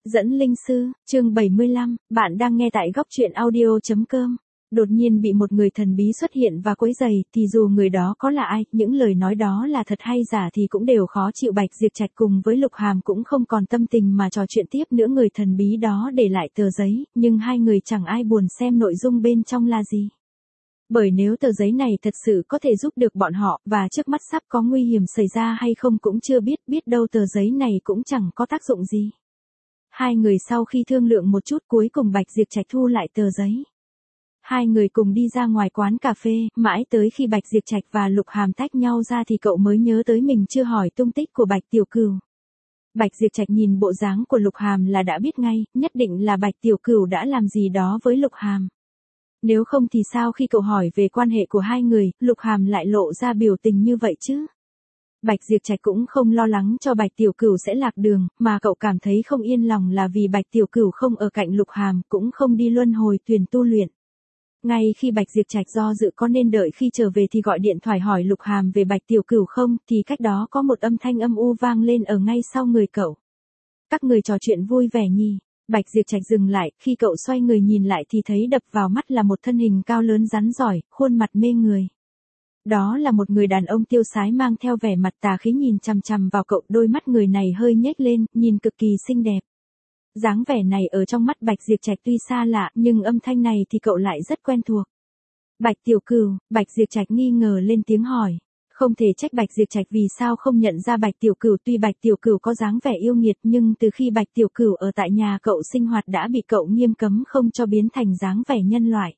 Dẫn linh sư, chương 75, bạn đang nghe tại góc truyện audio.com. Đột nhiên bị một người thần bí xuất hiện và quấy rầy, thì dù người đó có là ai, những lời nói đó là thật hay giả thì cũng đều khó chịu. Bạch Diệp Trạch cùng với Lục Hàm cũng không còn tâm tình mà trò chuyện tiếp nữa. Người thần bí đó để lại tờ giấy, nhưng hai người chẳng ai buồn xem nội dung bên trong là gì. Bởi nếu tờ giấy này thật sự có thể giúp được bọn họ, và trước mắt sắp có nguy hiểm xảy ra hay không cũng chưa biết, biết đâu tờ giấy này cũng chẳng có tác dụng gì. Hai người sau khi thương lượng một chút cuối cùng Bạch Diệp Trạch thu lại tờ giấy. Hai người cùng đi ra ngoài quán cà phê, mãi tới khi Bạch Diệp Trạch và Lục Hàm tách nhau ra thì cậu mới nhớ tới mình chưa hỏi tung tích của Bạch Tiểu Cửu. Bạch Diệp Trạch nhìn bộ dáng của Lục Hàm là đã biết ngay, nhất định là Bạch Tiểu Cửu đã làm gì đó với Lục Hàm. Nếu không thì sao khi cậu hỏi về quan hệ của hai người, Lục Hàm lại lộ ra biểu tình như vậy chứ? Bạch Diệp Trạch cũng không lo lắng cho Bạch Tiểu Cửu sẽ lạc đường, mà cậu cảm thấy không yên lòng là vì Bạch Tiểu Cửu không ở cạnh Lục Hàm, cũng không đi luân hồi thuyền tu luyện. Ngay khi Bạch Diệp Trạch do dự có nên đợi khi trở về thì gọi điện thoại hỏi Lục Hàm về Bạch Tiểu Cửu không, thì cách đó có một âm thanh âm u vang lên ở ngay sau người cậu. Các người trò chuyện vui vẻ nhỉ? Bạch Diệp Trạch dừng lại, khi cậu xoay người nhìn lại thì thấy đập vào mắt là một thân hình cao lớn rắn giỏi, khuôn mặt mê người. Đó là một người đàn ông tiêu sái mang theo vẻ mặt tà khí nhìn chằm chằm vào cậu, đôi mắt người này hơi nhếch lên, nhìn cực kỳ xinh đẹp. Dáng vẻ này ở trong mắt Bạch Diệp Trạch tuy xa lạ, nhưng âm thanh này thì cậu lại rất quen thuộc. Bạch Tiểu Cửu, Bạch Diệp Trạch nghi ngờ lên tiếng hỏi. Không thể trách Bạch Diệp Trạch vì sao không nhận ra Bạch Tiểu Cửu, tuy Bạch Tiểu Cửu có dáng vẻ yêu nghiệt nhưng từ khi Bạch Tiểu Cửu ở tại nhà cậu sinh hoạt đã bị cậu nghiêm cấm không cho biến thành dáng vẻ nhân loại.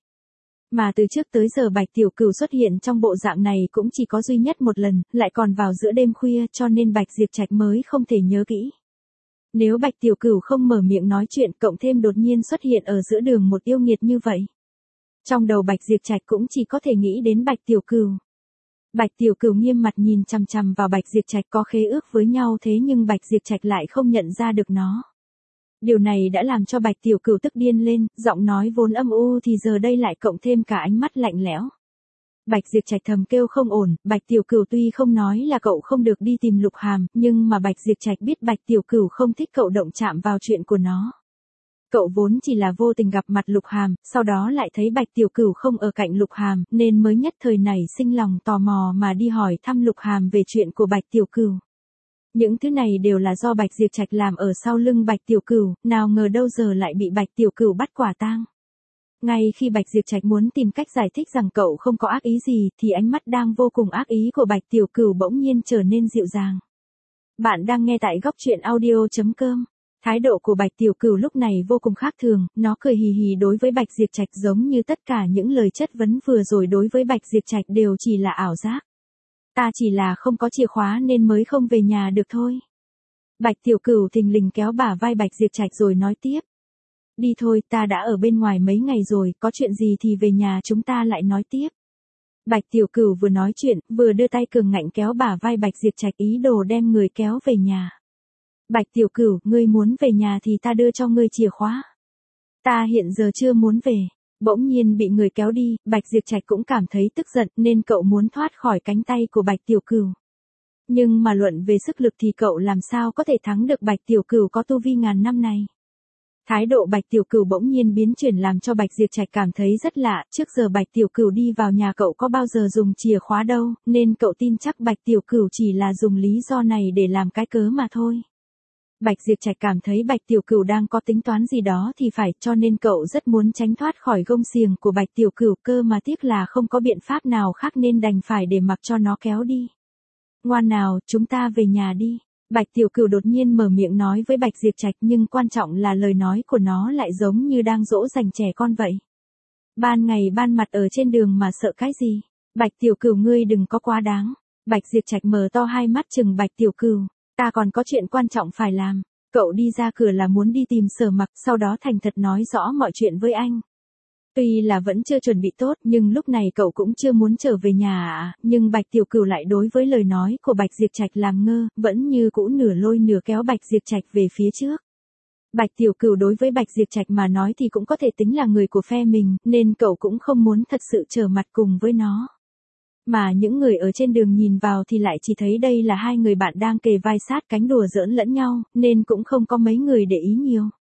Mà từ trước tới giờ Bạch Tiểu Cửu xuất hiện trong bộ dạng này cũng chỉ có duy nhất một lần, lại còn vào giữa đêm khuya, cho nên Bạch Diệp Trạch mới không thể nhớ kỹ. Nếu Bạch Tiểu Cửu không mở miệng nói chuyện, cộng thêm đột nhiên xuất hiện ở giữa đường một yêu nghiệt như vậy, trong đầu Bạch Diệp Trạch cũng chỉ có thể nghĩ đến Bạch Tiểu Cửu. Bạch Tiểu Cửu nghiêm mặt nhìn chằm chằm vào Bạch Diệp Trạch, có khế ước với nhau thế nhưng Bạch Diệp Trạch lại không nhận ra được nó. Điều này đã làm cho Bạch Tiểu Cửu tức điên lên, giọng nói vốn âm u thì giờ đây lại cộng thêm cả ánh mắt lạnh lẽo. Bạch Diệp Trạch thầm kêu không ổn, Bạch Tiểu Cửu tuy không nói là cậu không được đi tìm Lục Hàm, nhưng mà Bạch Diệp Trạch biết Bạch Tiểu Cửu không thích cậu động chạm vào chuyện của nó. Cậu vốn chỉ là vô tình gặp mặt Lục Hàm, sau đó lại thấy Bạch Tiểu Cửu không ở cạnh Lục Hàm, nên mới nhất thời nảy sinh lòng tò mò mà đi hỏi thăm Lục Hàm về chuyện của Bạch Tiểu Cửu. Những thứ này đều là do Bạch Diệp Trạch làm ở sau lưng Bạch Tiểu Cửu, nào ngờ đâu giờ lại bị Bạch Tiểu Cửu bắt quả tang. Ngay khi Bạch Diệp Trạch muốn tìm cách giải thích rằng cậu không có ác ý gì, thì ánh mắt đang vô cùng ác ý của Bạch Tiểu Cửu bỗng nhiên trở nên dịu dàng. Bạn đang nghe tại góc truyện audio.com. Thái độ của Bạch Tiểu Cửu lúc này vô cùng khác thường, nó cười hì hì đối với Bạch Diệp Trạch giống như tất cả những lời chất vấn vừa rồi đối với Bạch Diệp Trạch đều chỉ là ảo giác. Ta chỉ là không có chìa khóa nên mới không về nhà được thôi. Bạch Tiểu Cửu thình lình kéo bả vai Bạch Diệp Trạch rồi nói tiếp. Đi thôi, ta đã ở bên ngoài mấy ngày rồi, có chuyện gì thì về nhà chúng ta lại nói tiếp. Bạch Tiểu Cửu vừa nói chuyện, vừa đưa tay cường ngạnh kéo bả vai Bạch Diệp Trạch ý đồ đem người kéo về nhà. Bạch Tiểu Cửu, ngươi muốn về nhà thì ta đưa cho ngươi chìa khóa. Ta hiện giờ chưa muốn về. Bỗng nhiên bị người kéo đi, Bạch Diệp Trạch cũng cảm thấy tức giận nên cậu muốn thoát khỏi cánh tay của Bạch Tiểu Cửu. Nhưng mà luận về sức lực thì cậu làm sao có thể thắng được Bạch Tiểu Cửu có tu vi ngàn năm này. Thái độ Bạch Tiểu Cửu bỗng nhiên biến chuyển làm cho Bạch Diệp Trạch cảm thấy rất lạ, trước giờ Bạch Tiểu Cửu đi vào nhà cậu có bao giờ dùng chìa khóa đâu, nên cậu tin chắc Bạch Tiểu Cửu chỉ là dùng lý do này để làm cái cớ mà thôi. Bạch Diệp Trạch cảm thấy Bạch Tiểu Cửu đang có tính toán gì đó thì phải, cho nên cậu rất muốn tránh thoát khỏi gông xiềng của Bạch Tiểu Cửu, cơ mà tiếc là không có biện pháp nào khác nên đành phải để mặc cho nó kéo đi. Ngoan nào, chúng ta về nhà đi. Bạch Tiểu Cửu đột nhiên mở miệng nói với Bạch Diệp Trạch, nhưng quan trọng là lời nói của nó lại giống như đang dỗ dành trẻ con vậy. Ban ngày ban mặt ở trên đường mà sợ cái gì? Bạch Tiểu Cửu ngươi đừng có quá đáng. Bạch Diệp Trạch mở to hai mắt trừng Bạch Tiểu Cửu. Ta còn có chuyện quan trọng phải làm. Cậu đi ra cửa là muốn đi tìm Sở Mặc, sau đó thành thật nói rõ mọi chuyện với anh. Tuy là vẫn chưa chuẩn bị tốt nhưng lúc này cậu cũng chưa muốn trở về nhà à, nhưng Bạch Tiểu Cửu lại đối với lời nói của Bạch Diệp Trạch làm ngơ, vẫn như cũ nửa lôi nửa kéo Bạch Diệp Trạch về phía trước. Bạch Tiểu Cửu đối với Bạch Diệp Trạch mà nói thì cũng có thể tính là người của phe mình, nên cậu cũng không muốn thật sự trở mặt cùng với nó. Mà những người ở trên đường nhìn vào thì lại chỉ thấy đây là hai người bạn đang kề vai sát cánh đùa giỡn lẫn nhau, nên cũng không có mấy người để ý nhiều.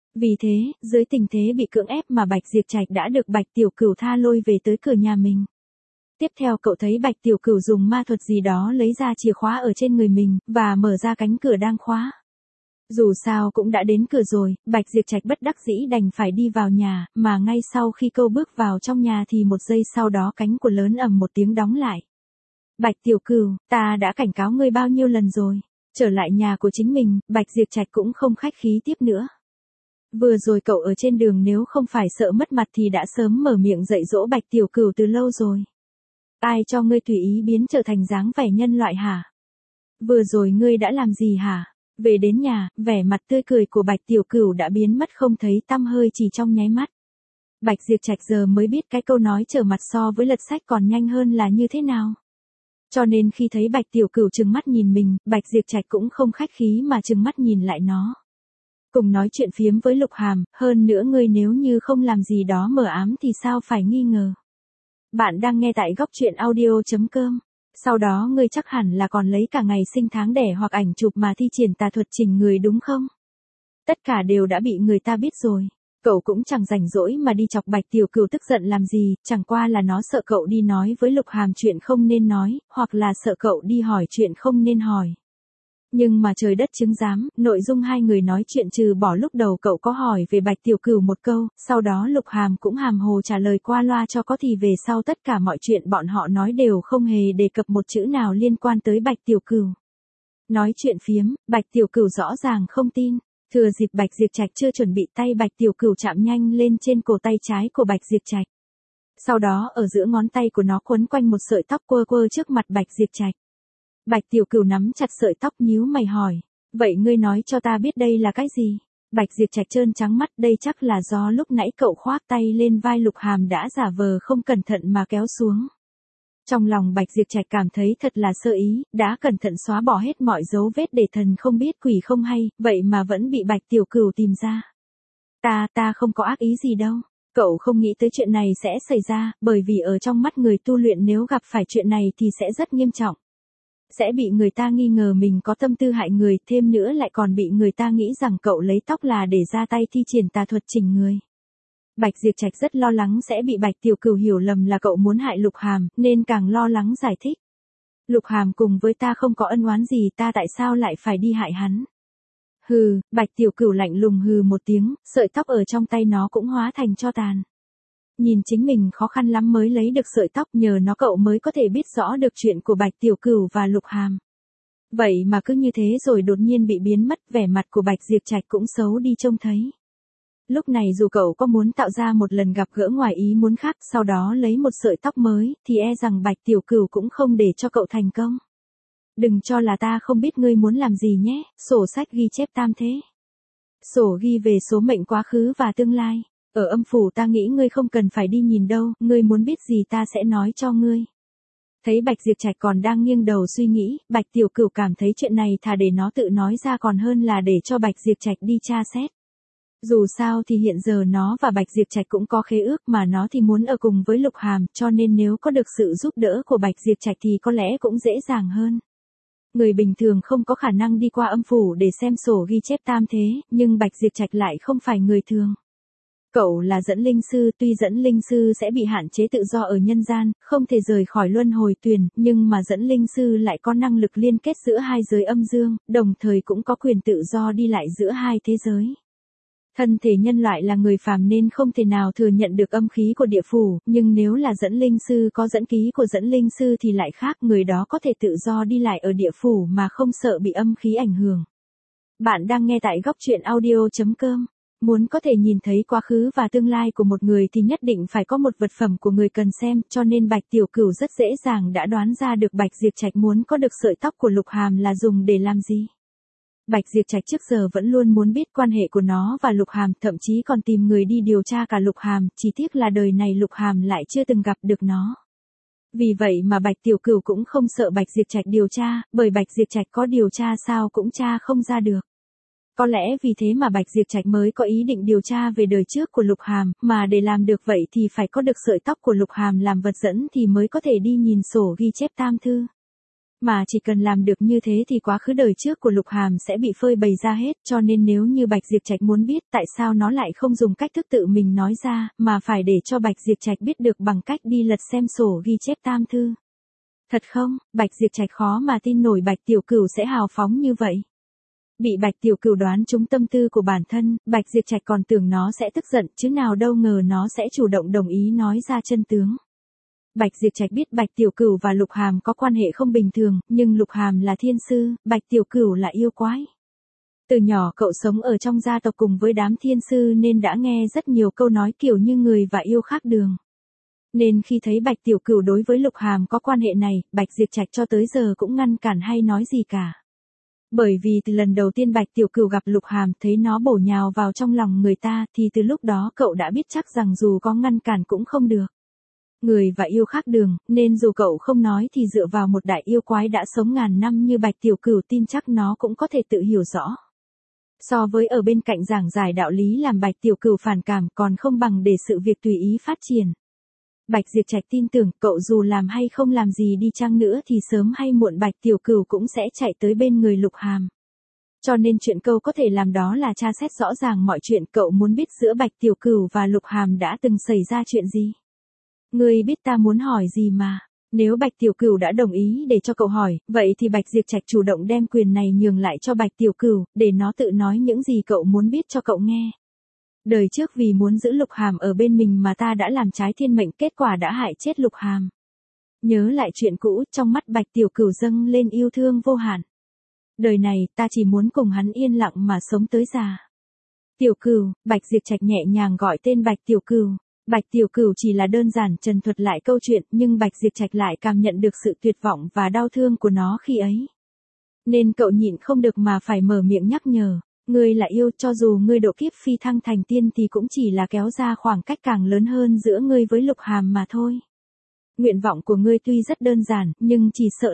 Vì thế, dưới tình thế bị cưỡng ép mà Bạch Diệp Trạch đã được Bạch Tiểu Cửu tha lôi về tới cửa nhà mình. Tiếp theo cậu thấy Bạch Tiểu Cửu dùng ma thuật gì đó lấy ra chìa khóa ở trên người mình, và mở ra cánh cửa đang khóa. Dù sao cũng đã đến cửa rồi, Bạch Diệp Trạch bất đắc dĩ đành phải đi vào nhà, mà ngay sau khi câu bước vào trong nhà thì một giây sau đó cánh cửa lớn ầm một tiếng đóng lại. Bạch Tiểu Cửu, ta đã cảnh cáo ngươi bao nhiêu lần rồi. Trở lại nhà của chính mình, Bạch Diệp Trạch cũng không khách khí tiếp nữa. Vừa rồi cậu ở trên đường nếu không phải sợ mất mặt thì đã sớm mở miệng dạy dỗ Bạch Tiểu Cửu từ lâu rồi. Ai cho ngươi tùy ý biến trở thành dáng vẻ nhân loại hả? Vừa rồi ngươi đã làm gì hả? Về đến nhà, vẻ mặt tươi cười của Bạch Tiểu Cửu đã biến mất không thấy tăm hơi chỉ trong nháy mắt. Bạch Diệp Trạch giờ mới biết cái câu nói trở mặt so với lật sách còn nhanh hơn là như thế nào. Cho nên khi thấy Bạch Tiểu Cửu trừng mắt nhìn mình, Bạch Diệp Trạch cũng không khách khí mà trừng mắt nhìn lại nó. Cùng nói chuyện phiếm với Lục Hàm, hơn nữa ngươi nếu như không làm gì đó mờ ám thì sao phải nghi ngờ. Bạn đang nghe tại góc truyện audio.com. Sau đó ngươi chắc hẳn là còn lấy cả ngày sinh tháng đẻ hoặc ảnh chụp mà thi triển tà thuật chỉnh người đúng không? Tất cả đều đã bị người ta biết rồi. Cậu cũng chẳng rảnh rỗi mà đi chọc Bạch Tiểu Cửu tức giận làm gì, chẳng qua là nó sợ cậu đi nói với Lục Hàm chuyện không nên nói, hoặc là sợ cậu đi hỏi chuyện không nên hỏi. Nhưng mà trời đất chứng giám, nội dung hai người nói chuyện trừ bỏ lúc đầu cậu có hỏi về Bạch Tiểu Cửu một câu, sau đó Lục Hàm cũng hàm hồ trả lời qua loa cho có thì về sau tất cả mọi chuyện bọn họ nói đều không hề đề cập một chữ nào liên quan tới Bạch Tiểu Cửu. Nói chuyện phiếm, Bạch Tiểu Cửu rõ ràng không tin. Thừa dịp Bạch Diệp Trạch chưa chuẩn bị tay Bạch Tiểu Cửu chạm nhanh lên trên cổ tay trái của Bạch Diệp Trạch. Sau đó ở giữa ngón tay của nó quấn quanh một sợi tóc quơ quơ trước mặt Bạch Diệp Trạch. Bạch Tiểu Cửu nắm chặt sợi tóc nhíu mày hỏi, vậy ngươi nói cho ta biết đây là cái gì? Bạch Diệp Trạch trơn trắng mắt, đây chắc là do lúc nãy cậu khoác tay lên vai Lục Hàm đã giả vờ không cẩn thận mà kéo xuống. Trong lòng Bạch Diệp Trạch cảm thấy thật là sơ ý, đã cẩn thận xóa bỏ hết mọi dấu vết để thần không biết quỷ không hay, vậy mà vẫn bị Bạch Tiểu Cửu tìm ra. Ta không có ác ý gì đâu. Cậu không nghĩ tới chuyện này sẽ xảy ra, bởi vì ở trong mắt người tu luyện nếu gặp phải chuyện này thì sẽ rất nghiêm trọng. Sẽ bị người ta nghi ngờ mình có tâm tư hại người, thêm nữa lại còn bị người ta nghĩ rằng cậu lấy tóc là để ra tay thi triển tà thuật chỉnh người. Bạch Diệp Trạch rất lo lắng sẽ bị Bạch Tiểu Cửu hiểu lầm là cậu muốn hại Lục Hàm, nên càng lo lắng giải thích. Lục Hàm cùng với ta không có ân oán gì, ta tại sao lại phải đi hại hắn? Hừ, Bạch Tiểu Cửu lạnh lùng hừ một tiếng, sợi tóc ở trong tay nó cũng hóa thành tro tàn. Nhìn chính mình khó khăn lắm mới lấy được sợi tóc, nhờ nó cậu mới có thể biết rõ được chuyện của Bạch Tiểu Cửu và Lục Hàm. Vậy mà cứ như thế rồi đột nhiên bị biến mất, vẻ mặt của Bạch Diệp Trạch cũng xấu đi trông thấy. Lúc này dù cậu có muốn tạo ra một lần gặp gỡ ngoài ý muốn khác, sau đó lấy một sợi tóc mới, thì e rằng Bạch Tiểu Cửu cũng không để cho cậu thành công. Đừng cho là ta không biết ngươi muốn làm gì nhé, sổ sách ghi chép tam thế. Sổ ghi về số mệnh quá khứ và tương lai. Ở âm phủ ta nghĩ ngươi không cần phải đi nhìn đâu, ngươi muốn biết gì ta sẽ nói cho ngươi. Thấy Bạch Diệp Trạch còn đang nghiêng đầu suy nghĩ, Bạch Tiểu Cửu cảm thấy chuyện này thà để nó tự nói ra còn hơn là để cho Bạch Diệp Trạch đi tra xét. Dù sao thì hiện giờ nó và Bạch Diệp Trạch cũng có khế ước mà nó thì muốn ở cùng với Lục Hàm, cho nên nếu có được sự giúp đỡ của Bạch Diệp Trạch thì có lẽ cũng dễ dàng hơn. Người bình thường không có khả năng đi qua âm phủ để xem sổ ghi chép tam thế, nhưng Bạch Diệp Trạch lại không phải người thường. Cậu là dẫn linh sư, tuy dẫn linh sư sẽ bị hạn chế tự do ở nhân gian, không thể rời khỏi luân hồi tuyền, nhưng mà dẫn linh sư lại có năng lực liên kết giữa hai giới âm dương, đồng thời cũng có quyền tự do đi lại giữa hai thế giới. Thân thể nhân loại là người phàm nên không thể nào thừa nhận được âm khí của địa phủ, nhưng nếu là dẫn linh sư có dẫn ký của dẫn linh sư thì lại khác, người đó có thể tự do đi lại ở địa phủ mà không sợ bị âm khí ảnh hưởng. Bạn đang nghe tại góc truyện audio.com. Muốn có thể nhìn thấy quá khứ và tương lai của một người thì nhất định phải có một vật phẩm của người cần xem, cho nên Bạch Tiểu Cửu rất dễ dàng đã đoán ra được Bạch Diệp Trạch muốn có được sợi tóc của Lục Hàm là dùng để làm gì. Bạch Diệp Trạch trước giờ vẫn luôn muốn biết quan hệ của nó và Lục Hàm, thậm chí còn tìm người đi điều tra cả Lục Hàm, chỉ tiếc là đời này Lục Hàm lại chưa từng gặp được nó. Vì vậy mà Bạch Tiểu Cửu cũng không sợ Bạch Diệp Trạch điều tra, bởi Bạch Diệp Trạch có điều tra sao cũng tra không ra được. Có lẽ vì thế mà Bạch Diệp Trạch mới có ý định điều tra về đời trước của Lục Hàm, mà để làm được vậy thì phải có được sợi tóc của Lục Hàm làm vật dẫn thì mới có thể đi nhìn sổ ghi chép tam thư. Mà chỉ cần làm được như thế thì quá khứ đời trước của Lục Hàm sẽ bị phơi bày ra hết, cho nên nếu như Bạch Diệp Trạch muốn biết tại sao nó lại không dùng cách thức tự mình nói ra, mà phải để cho Bạch Diệp Trạch biết được bằng cách đi lật xem sổ ghi chép tam thư. Thật không, Bạch Diệp Trạch khó mà tin nổi Bạch Tiểu Cửu sẽ hào phóng như vậy. Bị Bạch Tiểu Cửu đoán trúng tâm tư của bản thân, Bạch Diệp Trạch còn tưởng nó sẽ tức giận, chứ nào đâu ngờ nó sẽ chủ động đồng ý nói ra chân tướng. Bạch Diệp Trạch biết Bạch Tiểu Cửu và Lục Hàm có quan hệ không bình thường, nhưng Lục Hàm là thiên sư, Bạch Tiểu Cửu là yêu quái. Từ nhỏ cậu sống ở trong gia tộc cùng với đám thiên sư nên đã nghe rất nhiều câu nói kiểu như người và yêu khác đường. Nên khi thấy Bạch Tiểu Cửu đối với Lục Hàm có quan hệ này, Bạch Diệp Trạch cho tới giờ cũng ngăn cản hay nói gì cả. Bởi vì từ lần đầu tiên Bạch Tiểu Cửu gặp Lục Hàm thấy nó bổ nhào vào trong lòng người ta thì từ lúc đó cậu đã biết chắc rằng dù có ngăn cản cũng không được. Người và yêu khác đường, nên dù cậu không nói thì dựa vào một đại yêu quái đã sống ngàn năm như Bạch Tiểu Cửu tin chắc nó cũng có thể tự hiểu rõ. So với ở bên cạnh giảng giải đạo lý làm Bạch Tiểu Cửu phản cảm còn không bằng để sự việc tùy ý phát triển. Bạch Diệp Trạch tin tưởng cậu dù làm hay không làm gì đi chăng nữa thì sớm hay muộn Bạch Tiểu Cửu cũng sẽ chạy tới bên người Lục Hàm. Cho nên chuyện cậu có thể làm đó là tra xét rõ ràng mọi chuyện. Cậu muốn biết giữa Bạch Tiểu Cửu và Lục Hàm đã từng xảy ra chuyện gì. Ngươi biết ta muốn hỏi gì mà. Nếu Bạch Tiểu Cửu đã đồng ý để cho cậu hỏi, vậy thì Bạch Diệp Trạch chủ động đem quyền này nhường lại cho Bạch Tiểu Cửu, để nó tự nói những gì cậu muốn biết cho cậu nghe. Đời trước vì muốn giữ Lục Hàm ở bên mình mà ta đã làm trái thiên mệnh, kết quả đã hại chết Lục Hàm. Nhớ lại chuyện cũ, trong mắt Bạch Tiểu Cửu dâng lên yêu thương vô hạn. Đời này, ta chỉ muốn cùng hắn yên lặng mà sống tới già. Tiểu Cửu, Bạch Diệp Trạch nhẹ nhàng gọi tên Bạch Tiểu Cửu. Bạch Tiểu Cửu chỉ là đơn giản trần thuật lại câu chuyện, nhưng Bạch Diệp Trạch lại cảm nhận được sự tuyệt vọng và đau thương của nó khi ấy. Nên cậu nhịn không được mà phải mở miệng nhắc nhở. Ngươi là yêu, cho dù ngươi độ kiếp phi thăng thành tiên thì cũng chỉ là kéo ra khoảng cách càng lớn hơn giữa ngươi với Lục Hàm mà thôi. Nguyện vọng của ngươi tuy rất đơn giản, nhưng chỉ sợ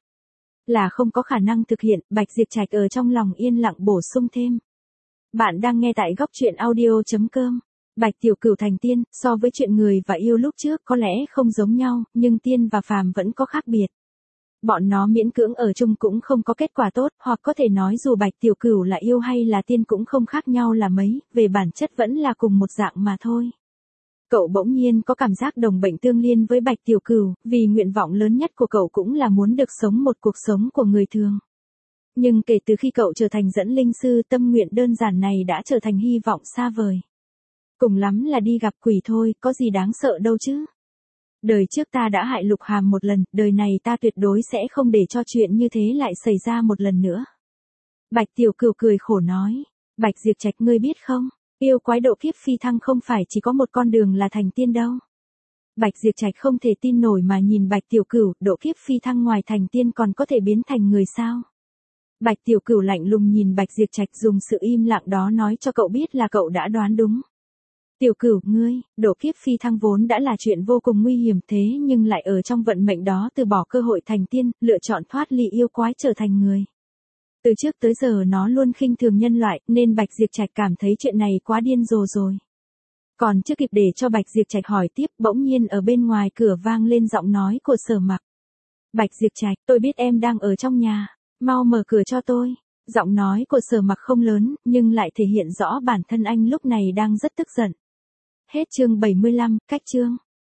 là không có khả năng thực hiện. Bạch Diệp Trạch ở trong lòng yên lặng bổ sung thêm. Bạn đang nghe tại góc truyện audio.com. Bạch Tiểu Cửu thành tiên, so với chuyện người và yêu lúc trước có lẽ không giống nhau, nhưng tiên và phàm vẫn có khác biệt. Bọn nó miễn cưỡng ở chung cũng không có kết quả tốt, hoặc có thể nói dù Bạch Tiểu Cửu là yêu hay là tiên cũng không khác nhau là mấy, về bản chất vẫn là cùng một dạng mà thôi. Cậu bỗng nhiên có cảm giác đồng bệnh tương liên với Bạch Tiểu Cửu, vì nguyện vọng lớn nhất của cậu cũng là muốn được sống một cuộc sống của người thường. Nhưng kể từ khi cậu trở thành dẫn linh sư, tâm nguyện đơn giản này đã trở thành hy vọng xa vời. Cùng lắm là đi gặp quỷ thôi, có gì đáng sợ đâu chứ. Đời trước ta đã hại Lục Hàm một lần, đời này ta tuyệt đối sẽ không để cho chuyện như thế lại xảy ra một lần nữa. Bạch Tiểu Cửu cười khổ nói. Bạch Diệp Trạch, ngươi biết không, yêu quái độ kiếp phi thăng không phải chỉ có một con đường là thành tiên đâu. Bạch Diệp Trạch không thể tin nổi mà nhìn Bạch Tiểu Cửu, độ kiếp phi thăng ngoài thành tiên còn có thể biến thành người sao? Bạch Tiểu Cửu lạnh lùng nhìn Bạch Diệp Trạch, dùng sự im lặng đó nói cho cậu biết là cậu đã đoán đúng. Tiểu Cửu, ngươi, độ kiếp phi thăng vốn đã là chuyện vô cùng nguy hiểm, thế nhưng lại ở trong vận mệnh đó từ bỏ cơ hội thành tiên, lựa chọn thoát ly yêu quái trở thành người. Từ trước tới giờ nó luôn khinh thường nhân loại, nên Bạch Diệp Trạch cảm thấy chuyện này quá điên rồ rồi. Còn chưa kịp để cho Bạch Diệp Trạch hỏi tiếp, bỗng nhiên ở bên ngoài cửa vang lên giọng nói của Sở Mặc. Bạch Diệp Trạch, tôi biết em đang ở trong nhà, mau mở cửa cho tôi. Giọng nói của Sở Mặc không lớn, nhưng lại thể hiện rõ bản thân anh lúc này đang rất tức giận. Hết chương 75, cách chương.